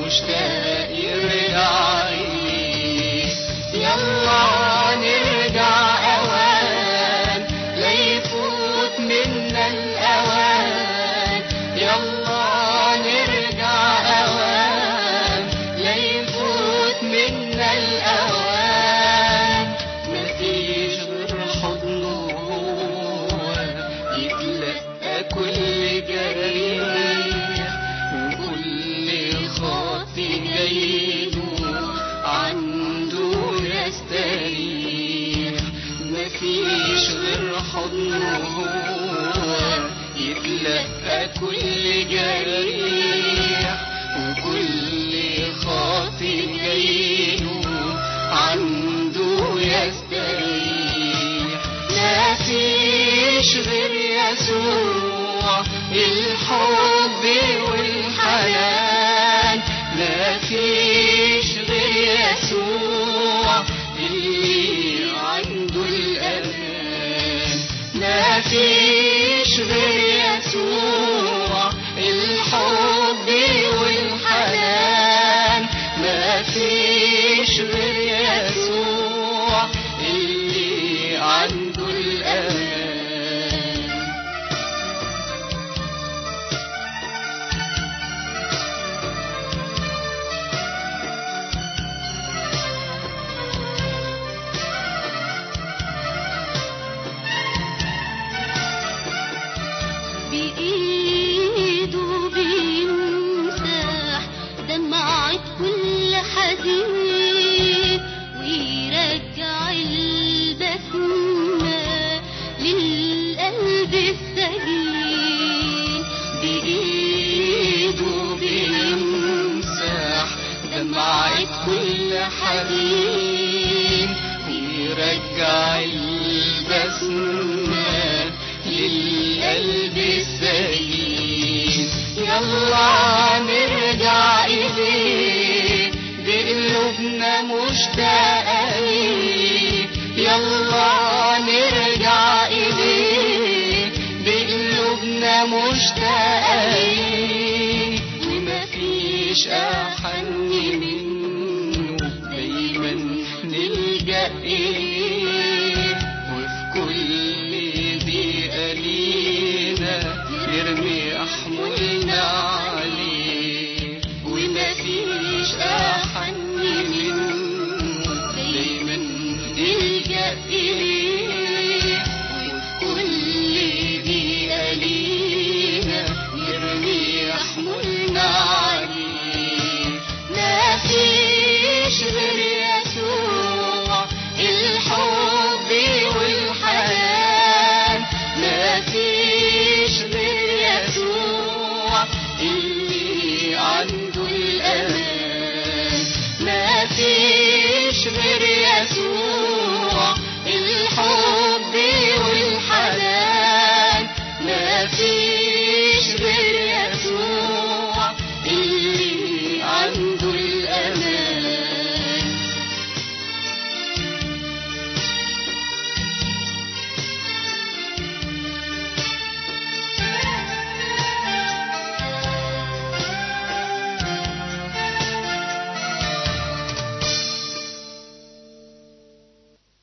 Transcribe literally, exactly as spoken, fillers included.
مشتاق يرجع إليه. يلا نرجع أوان لا يفوت منا الأوان. يلا نرجع أوان لا يفوت منا الأوان. مفيش غير حضنه هو يتلقى كل جريح وكل خاطي جايله عنده يستريح. مفيش غير حضنه هو يتلقى كل جريح وكل خاطي جايله عنده يستريح. مفيش غير يسوع الحب والحنان. مفيش غير يسوع اللي عنده الأمان. مفيش غير يسوع الحب والحنان. مفيش غير يسوع اللي عنده الأمان. بإيده بيمسح دمعة كل حزين ويرجع البسمة للقلب السجين. بإيده بيمسح دمعة كل حزين ويرجع البسمة للقلب السجين. يلا نرجع إليه بقلوبنا مشتاقة ليه. يلا نرجع إليه بقلوبنا مشتاقة ليه. ومفيش أحن منه دايما نلجأ إليه.